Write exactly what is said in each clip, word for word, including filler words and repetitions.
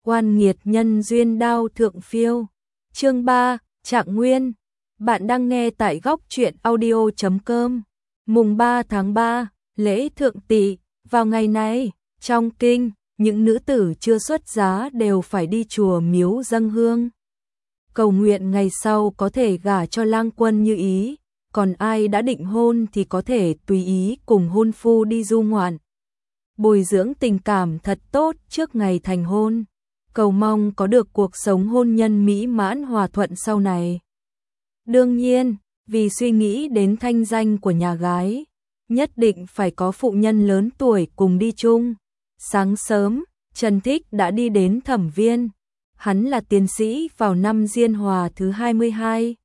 Oan nghiệt nhân duyên đao thượng phiêu. Chương ba, Trạng Nguyên. Bạn đang nghe tại góc truyện audio chấm com. Mùng ba tháng ba, lễ thượng tỵ. Vào ngày này, trong kinh, những nữ tử chưa xuất giá đều phải đi chùa miếu dâng hương, cầu nguyện ngày sau có thể gả cho lang quân như ý, còn ai đã định hôn thì có thể tùy ý cùng hôn phu đi du ngoạn, bồi dưỡng tình cảm thật tốt trước ngày thành hôn, cầu mong có được cuộc sống hôn nhân mỹ mãn hòa thuận sau này. Đương nhiên, vì suy nghĩ đến thanh danh của nhà gái, nhất định phải có phụ nhân lớn tuổi cùng đi chung. Sáng sớm, Trần Thích đã đi đến Thẩm Viên. Hắn là tiến sĩ vào năm Diên Hòa thứ hai mươi hai.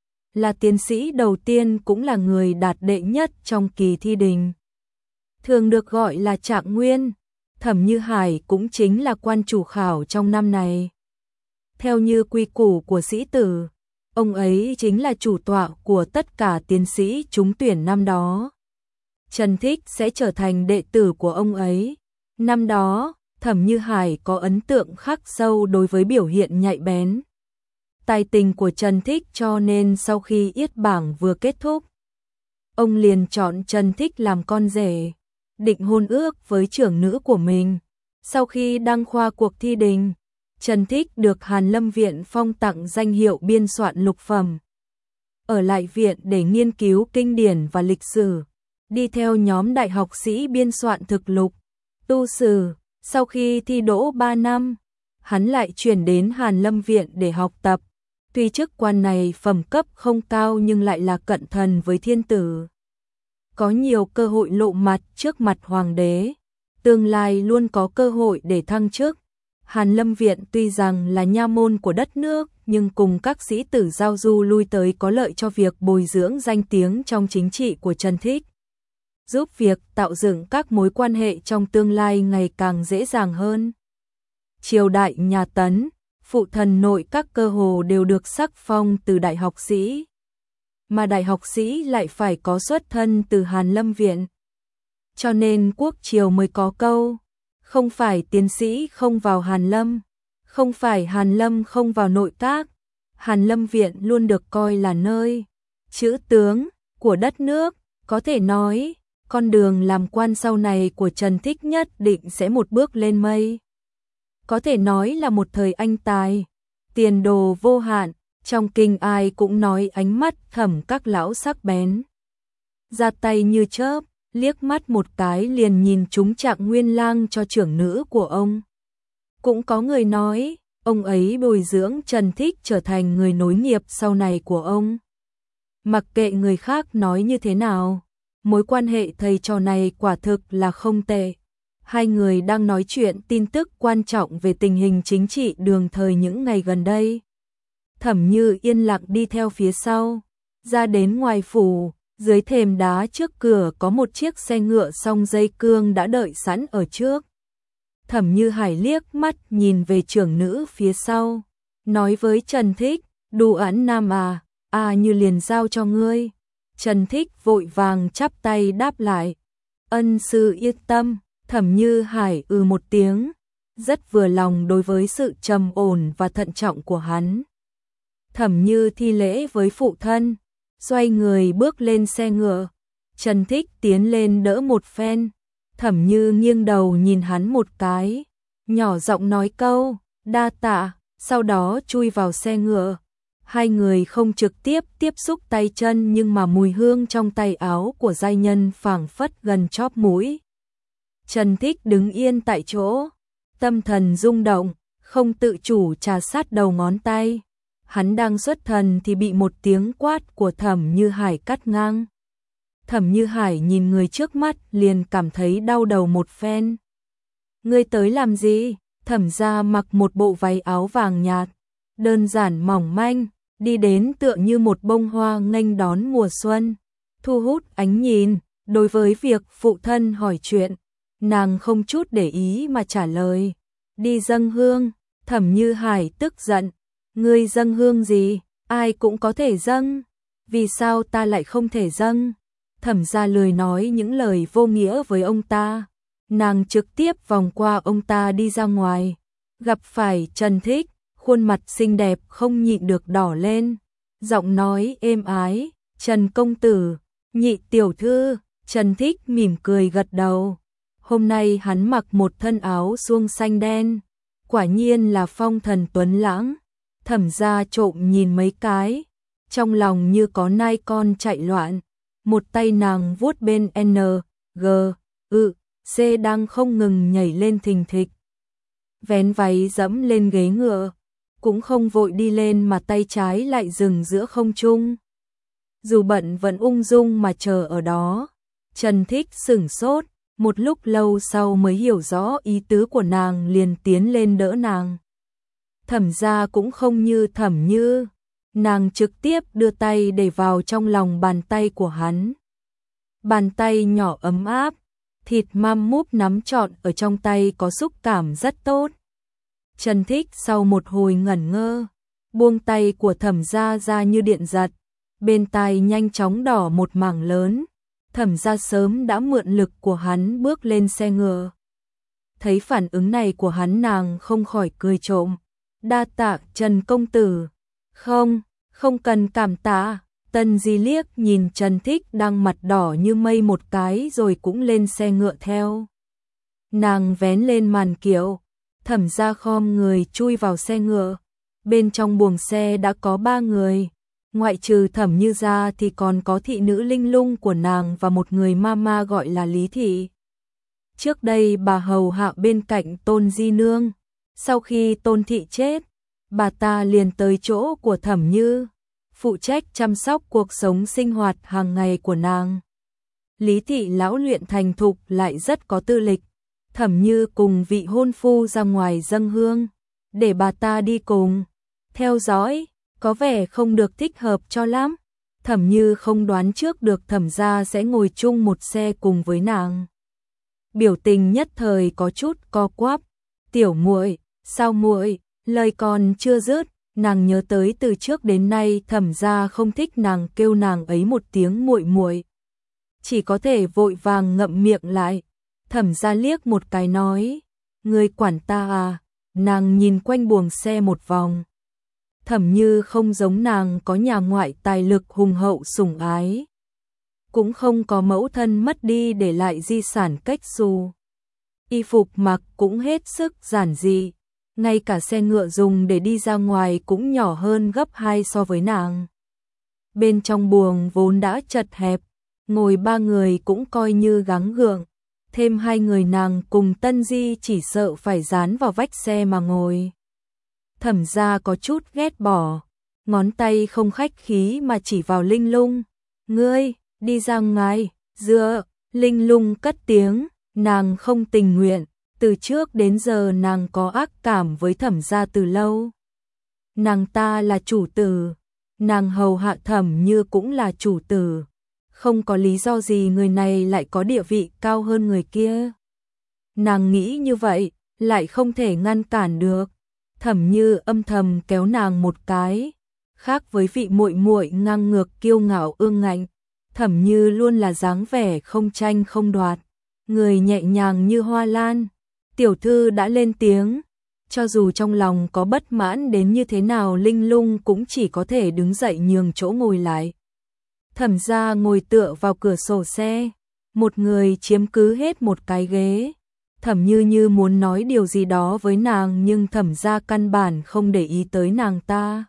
Là tiến sĩ đầu tiên cũng là người đạt đệ nhất trong kỳ thi đình. Thường được gọi là Trạng Nguyên. Thẩm Như Hải cũng chính là quan chủ khảo trong năm này. Theo như quy củ của sĩ tử, ông ấy chính là chủ tọa của tất cả tiến sĩ trúng tuyển năm đó. Trần Thích sẽ trở thành đệ tử của ông ấy. Năm đó, Thẩm Như Hải có ấn tượng khắc sâu đối với biểu hiện nhạy bén, tài tình của Trần Thích, cho nên sau khi yết bảng vừa kết thúc, ông liền chọn Trần Thích làm con rể, định hôn ước với trưởng nữ của mình. Sau khi đăng khoa cuộc thi đình, Trần Thích được Hàn Lâm Viện phong tặng danh hiệu biên soạn lục phẩm, ở lại viện để nghiên cứu kinh điển và lịch sử, đi theo nhóm đại học sĩ biên soạn thực lục, tu sử. Sau khi thi đỗ ba năm, hắn lại chuyển đến Hàn Lâm Viện để học tập. Tuy chức quan này phẩm cấp không cao nhưng lại là cận thần với thiên tử, có nhiều cơ hội lộ mặt trước mặt hoàng đế, tương lai luôn có cơ hội để thăng chức. Hàn Lâm Viện tuy rằng là nha môn của đất nước, nhưng cùng các sĩ tử giao du lui tới có lợi cho việc bồi dưỡng danh tiếng trong chính trị của Trần Thích, giúp việc tạo dựng các mối quan hệ trong tương lai ngày càng dễ dàng hơn. Triều đại nhà Tấn, phụ thần nội các cơ hồ đều được sắc phong từ đại học sĩ, mà đại học sĩ lại phải có xuất thân từ Hàn Lâm Viện. Cho nên quốc triều mới có câu, không phải tiến sĩ không vào Hàn Lâm, không phải Hàn Lâm không vào nội các. Hàn Lâm Viện luôn được coi là nơi chữ tướng của đất nước, có thể nói con đường làm quan sau này của Trần Thích nhất định sẽ một bước lên mây. Có thể nói là một thời anh tài, tiền đồ vô hạn, trong kinh ai cũng nói ánh mắt Thẩm các lão sắc bén, ra tay như chớp, liếc mắt một cái liền nhìn trúng Trạng Nguyên lang cho trưởng nữ của ông. Cũng có người nói, ông ấy bồi dưỡng Trần Thích trở thành người nối nghiệp sau này của ông. Mặc kệ người khác nói như thế nào, mối quan hệ thầy trò này quả thực là không tệ. Hai người đang nói chuyện tin tức quan trọng về tình hình chính trị đường thời những ngày gần đây. Thẩm Như yên lặng đi theo phía sau, ra đến ngoài phủ, dưới thềm đá trước cửa có một chiếc xe ngựa song dây cương đã đợi sẵn ở trước. Thẩm Như Hải liếc mắt nhìn về trưởng nữ phía sau, nói với Trần Thích, Đu Ẵn Nam à, à như liền giao cho ngươi. Trần Thích vội vàng chắp tay đáp lại, ân sư yên tâm. Thẩm Như Hải ừ một tiếng, rất vừa lòng đối với sự trầm ổn và thận trọng của hắn. Thẩm Như thi lễ với phụ thân, xoay người bước lên xe ngựa. Trần Thích tiến lên đỡ một phen. Thẩm Như nghiêng đầu nhìn hắn một cái, nhỏ giọng nói câu đa tạ, sau đó chui vào xe ngựa. Hai người không trực tiếp tiếp xúc tay chân, nhưng mà mùi hương trong tay áo của giai nhân phảng phất gần chóp mũi. Trần Thích đứng yên tại chỗ, tâm thần rung động, không tự chủ trà sát đầu ngón tay. Hắn đang xuất thần thì bị một tiếng quát của Thẩm Như Hải cắt ngang. Thẩm Như Hải nhìn người trước mắt liền cảm thấy đau đầu một phen. Ngươi tới làm gì? Thẩm gia mặc một bộ váy áo vàng nhạt, đơn giản mỏng manh, đi đến tựa như một bông hoa nghênh đón mùa xuân, thu hút ánh nhìn. Đối với việc phụ thân hỏi chuyện, nàng không chút để ý mà trả lời, đi dâng hương. Thẩm Như Hải tức giận, ngươi dâng hương gì? Ai cũng có thể dâng, vì sao ta lại không thể dâng? Thẩm gia lười nói những lời vô nghĩa với ông ta, nàng trực tiếp vòng qua ông ta đi ra ngoài. Gặp phải Trần Thích, khuôn mặt xinh đẹp không nhịn được đỏ lên, giọng nói êm ái, Trần công tử, nhị tiểu thư. Trần Thích mỉm cười gật đầu. Hôm nay hắn mặc một thân áo suông xanh đen, quả nhiên là phong thần tuấn lãng. Thẩm gia trộm nhìn mấy cái, trong lòng như có nai con chạy loạn. Một tay nàng vuốt bên N, G, ư, C đang không ngừng nhảy lên thình thịch. Vén váy dẫm lên ghế ngựa, cũng không vội đi lên mà tay trái lại dừng giữa không trung. Dù bận vẫn ung dung mà chờ ở đó. Trần Thích sửng sốt, một lúc lâu sau mới hiểu rõ ý tứ của nàng, liền tiến lên đỡ nàng. Thẩm gia cũng không như Thẩm Như, nàng trực tiếp đưa tay để vào trong lòng bàn tay của hắn. Bàn tay nhỏ ấm áp, thịt măm múp nắm trọn ở trong tay có xúc cảm rất tốt. Trần Thích sau một hồi ngẩn ngơ, buông tay của Thẩm gia ra như điện giật, bên tai nhanh chóng đỏ một mảng lớn. Thẩm gia sớm đã mượn lực của hắn bước lên xe ngựa. Thấy phản ứng này của hắn, nàng không khỏi cười trộm. Đa tạ Trần công tử. Không, không cần cảm tạ. Tân Di liếc nhìn Trần Thích đang mặt đỏ như mây một cái rồi cũng lên xe ngựa theo. Nàng vén lên màn kiệu, Thẩm gia khom người chui vào xe ngựa. Bên trong buồng xe đã có ba người. Ngoại trừ Thẩm Như ra thì còn có thị nữ Linh Lung của nàng và một người mama gọi là Lý Thị. Trước đây bà hầu hạ bên cạnh Tôn Di Nương. Sau khi Tôn Thị chết, bà ta liền tới chỗ của Thẩm Như, phụ trách chăm sóc cuộc sống sinh hoạt hàng ngày của nàng. Lý Thị lão luyện thành thục lại rất có tư lịch. Thẩm Như cùng vị hôn phu ra ngoài dâng hương, để bà ta đi cùng, theo dõi. Có vẻ không được thích hợp cho lắm. Thẩm Như không đoán trước được Thẩm gia sẽ ngồi chung một xe cùng với nàng. Biểu tình nhất thời có chút co quắp. Tiểu muội, sao muội? Lời còn chưa dứt, nàng nhớ tới từ trước đến nay Thẩm gia không thích nàng kêu nàng ấy một tiếng muội muội, chỉ có thể vội vàng ngậm miệng lại. Thẩm gia liếc một cái nói, ngươi quản ta à? Nàng nhìn quanh buồng xe một vòng. Thẩm Như không giống nàng có nhà ngoại tài lực hùng hậu sủng ái, cũng không có mẫu thân mất đi để lại di sản cách xù. Y phục mặc cũng hết sức giản dị, ngay cả xe ngựa dùng để đi ra ngoài cũng nhỏ hơn gấp hai so với nàng. Bên trong buồng vốn đã chật hẹp, ngồi ba người cũng coi như gắng gượng, thêm hai người nàng cùng Tân Di chỉ sợ phải dán vào vách xe mà ngồi. Thẩm gia có chút ghét bỏ, ngón tay không khách khí mà chỉ vào Linh Lung. Ngươi, đi ra ngoài, dựa. Linh Lung cất tiếng, nàng không tình nguyện, từ trước đến giờ nàng có ác cảm với Thẩm gia từ lâu. Nàng ta là chủ tử, nàng hầu hạ Thẩm Như cũng là chủ tử, không có lý do gì người này lại có địa vị cao hơn người kia. Nàng nghĩ như vậy, lại không thể ngăn cản được. Thẩm Như âm thầm kéo nàng một cái, khác với vị muội muội ngang ngược kiêu ngạo ương ngạnh, Thẩm Như luôn là dáng vẻ không tranh không đoạt, người nhẹ nhàng như hoa lan. Tiểu thư đã lên tiếng, cho dù trong lòng có bất mãn đến như thế nào, Linh Lung cũng chỉ có thể đứng dậy nhường chỗ ngồi lại. Thẩm gia ngồi tựa vào cửa sổ xe, một người chiếm cứ hết một cái ghế. Thẩm Như như muốn nói điều gì đó với nàng nhưng Thẩm gia căn bản không để ý tới nàng ta.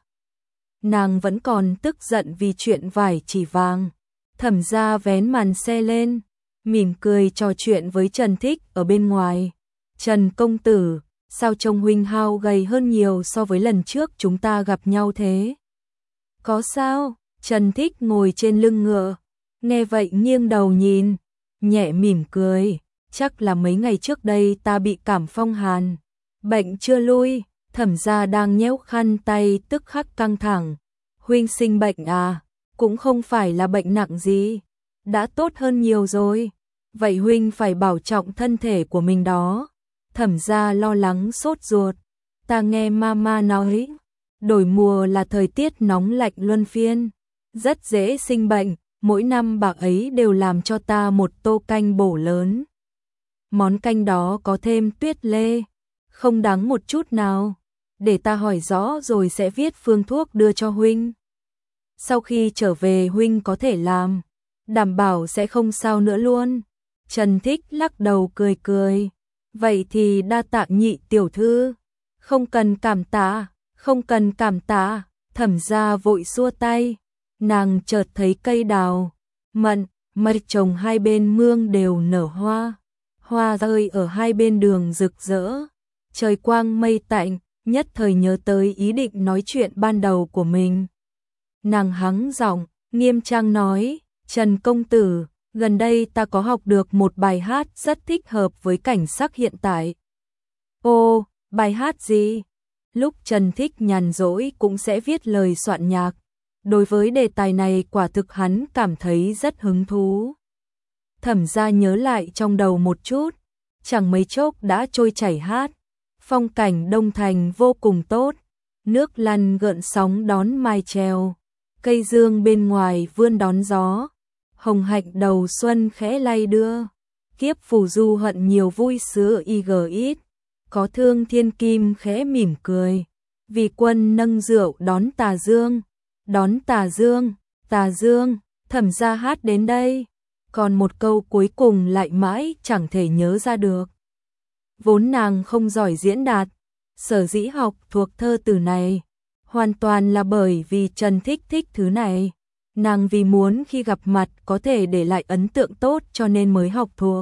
Nàng vẫn còn tức giận vì chuyện vải chỉ vàng. Thẩm gia vén màn xe lên, mỉm cười trò chuyện với Trần Thích ở bên ngoài. Trần công tử, sao trông huynh hao gầy hơn nhiều so với lần trước chúng ta gặp nhau thế? Có sao? Trần Thích ngồi trên lưng ngựa, nghe vậy nghiêng đầu nhìn, nhẹ mỉm cười. Chắc là mấy ngày trước đây ta bị cảm phong hàn, bệnh chưa lui. Thẩm gia đang nhéo khăn tay tức khắc căng thẳng. Huynh sinh bệnh à? Cũng không phải là bệnh nặng gì, đã tốt hơn nhiều rồi. Vậy huynh phải bảo trọng thân thể của mình đó. Thẩm gia lo lắng sốt ruột. Ta nghe mama nói, đổi mùa là thời tiết nóng lạnh luân phiên, rất dễ sinh bệnh. Mỗi năm bà ấy đều làm cho ta một tô canh bổ lớn. Món canh đó có thêm tuyết lê, Không đáng một chút nào. Để ta hỏi rõ rồi sẽ viết phương thuốc đưa cho huynh. Sau khi trở về huynh có thể làm, đảm bảo sẽ không sao nữa luôn. Trần Thích lắc đầu cười cười. Vậy thì đa tạ Nhị tiểu thư. Không cần cảm tạ, không cần cảm tạ. Thẩm gia vội xua tay. Nàng chợt thấy cây đào, mận, mật trồng hai bên mương đều nở hoa. Hoa rơi ở hai bên đường rực rỡ. Trời quang mây tạnh, nhất thời nhớ tới ý định nói chuyện ban đầu của mình. Nàng hắng giọng, nghiêm trang nói, Trần công tử, gần đây ta có học được một bài hát rất thích hợp với cảnh sắc hiện tại. Ô, bài hát gì? Lúc Trần Thích nhàn rỗi cũng sẽ viết lời soạn nhạc. Đối với đề tài này quả thực hắn cảm thấy rất hứng thú. Thẩm gia nhớ lại trong đầu một chút, chẳng mấy chốc đã trôi chảy hát. Phong cảnh Đông Thành vô cùng tốt, nước lăn gợn sóng đón mai treo, cây dương bên ngoài vươn đón gió, hồng hạnh đầu xuân khẽ lay đưa, kiếp phù du hận nhiều vui sướng y ít, có thương thiên kim khẽ mỉm cười, vì quân nâng rượu đón tà dương, đón tà dương, tà dương, Thẩm gia hát đến đây, còn một câu cuối cùng lại mãi chẳng thể nhớ ra được. Vốn nàng không giỏi diễn đạt, sở dĩ học thuộc thơ từ này, hoàn toàn là bởi vì Trần Thích thích thứ này. Nàng vì muốn khi gặp mặt có thể để lại ấn tượng tốt cho nên mới học thuộc.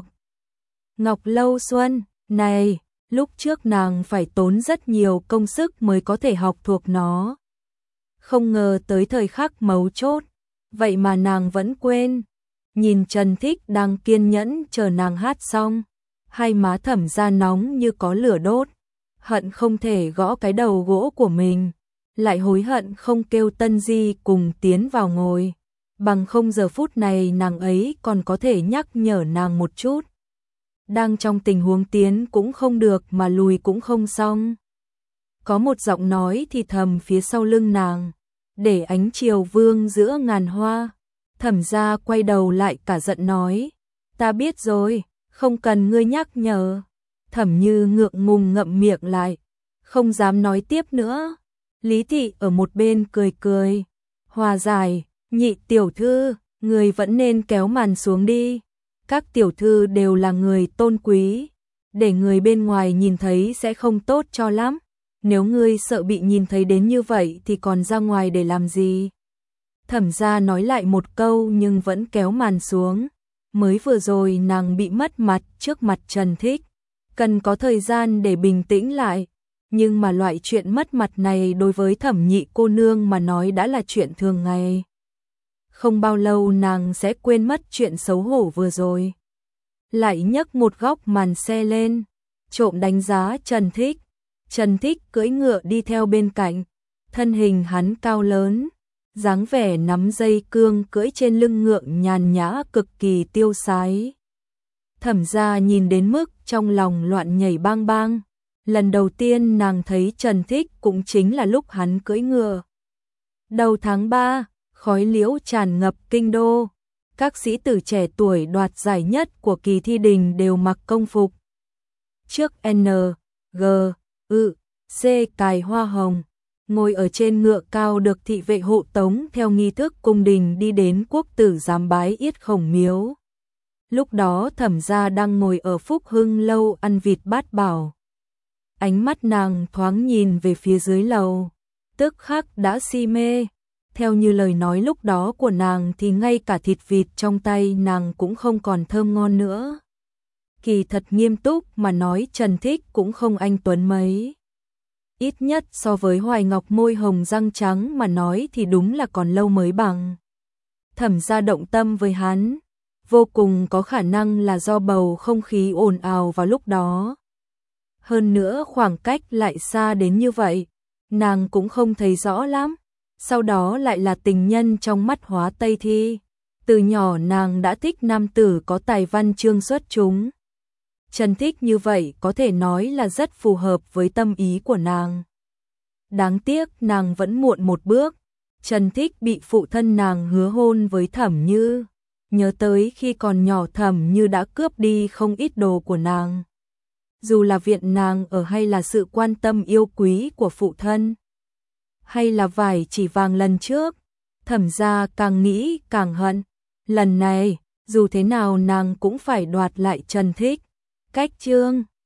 Ngọc Lâu Xuân, này, lúc trước nàng phải tốn rất nhiều công sức mới có thể học thuộc nó. Không ngờ tới thời khắc mấu chốt, vậy mà nàng vẫn quên. Nhìn Trần Thích đang kiên nhẫn chờ nàng hát xong, hai má Thẩm gia nóng như có lửa đốt, hận không thể gõ cái đầu gỗ của mình, lại hối hận không kêu Tân Di cùng tiến vào ngồi, bằng không giờ phút này nàng ấy còn có thể nhắc nhở nàng một chút. Đang trong tình huống tiến cũng không được mà lùi cũng không xong. Có một giọng nói thì thầm phía sau lưng nàng, để ánh chiều vương giữa ngàn hoa. Thẩm gia quay đầu lại cả giận nói, ta biết rồi, không cần ngươi nhắc nhở. Thẩm Như ngượng ngùng ngậm miệng lại, không dám nói tiếp nữa. Lý Thị ở một bên cười cười, hòa giải, Nhị tiểu thư, người vẫn nên kéo màn xuống đi. Các tiểu thư đều là người tôn quý, để người bên ngoài nhìn thấy sẽ không tốt cho lắm. Nếu ngươi sợ bị nhìn thấy đến như vậy thì còn ra ngoài để làm gì? Thẩm gia nói lại một câu nhưng vẫn kéo màn xuống. Mới vừa rồi nàng bị mất mặt trước mặt Trần Thích, cần có thời gian để bình tĩnh lại. Nhưng mà loại chuyện mất mặt này đối với Thẩm Nhị cô nương mà nói đã là chuyện thường ngày. Không bao lâu nàng sẽ quên mất chuyện xấu hổ vừa rồi. Lại nhấc một góc màn xe lên, trộm đánh giá Trần Thích. Trần Thích cưỡi ngựa đi theo bên cạnh, thân hình hắn cao lớn, dáng vẻ nắm dây cương cưỡi trên lưng ngựa nhàn nhã cực kỳ tiêu sái. Thẩm gia nhìn đến mức trong lòng loạn nhảy bang bang. Lần đầu tiên nàng thấy Trần Thích cũng chính là lúc hắn cưỡi ngựa. Đầu tháng ba, khói liễu tràn ngập kinh đô. Các sĩ tử trẻ tuổi đoạt giải nhất của kỳ thi đình đều mặc công phục. Trước N, G, Ư, C cài hoa hồng, ngồi ở trên ngựa cao được thị vệ hộ tống theo nghi thức cung đình đi đến quốc tử giám bái yết khổng miếu. Lúc đó Thẩm gia đang ngồi ở Phúc Hưng lâu ăn vịt bát bảo. Ánh mắt nàng thoáng nhìn về phía dưới lầu, tức khắc đã si mê. Theo như lời nói lúc đó của nàng thì ngay cả thịt vịt trong tay nàng cũng không còn thơm ngon nữa. Kỳ thật nghiêm túc mà nói Trần Thích cũng không anh tuấn mấy. Ít nhất so với Hoài Ngọc môi hồng răng trắng mà nói thì đúng là còn lâu mới bằng. Thẩm gia động tâm với hắn, vô cùng có khả năng là do bầu không khí ồn ào vào lúc đó. Hơn nữa khoảng cách lại xa đến như vậy, nàng cũng không thấy rõ lắm. Sau đó lại là tình nhân trong mắt Hóa Tây Thi. Từ nhỏ nàng đã thích nam tử có tài văn chương xuất chúng. Trần Thích như vậy có thể nói là rất phù hợp với tâm ý của nàng. Đáng tiếc nàng vẫn muộn một bước. Trần Thích bị phụ thân nàng hứa hôn với Thẩm Như. Nhớ tới khi còn nhỏ Thẩm Như đã cướp đi không ít đồ của nàng. dù là viện nàng ở hay là sự quan tâm yêu quý của phụ thân, hay là vài chỉ vàng lần trước, Thẩm gia càng nghĩ càng hận. Lần này, dù thế nào nàng cũng phải đoạt lại Trần Thích. Cách chương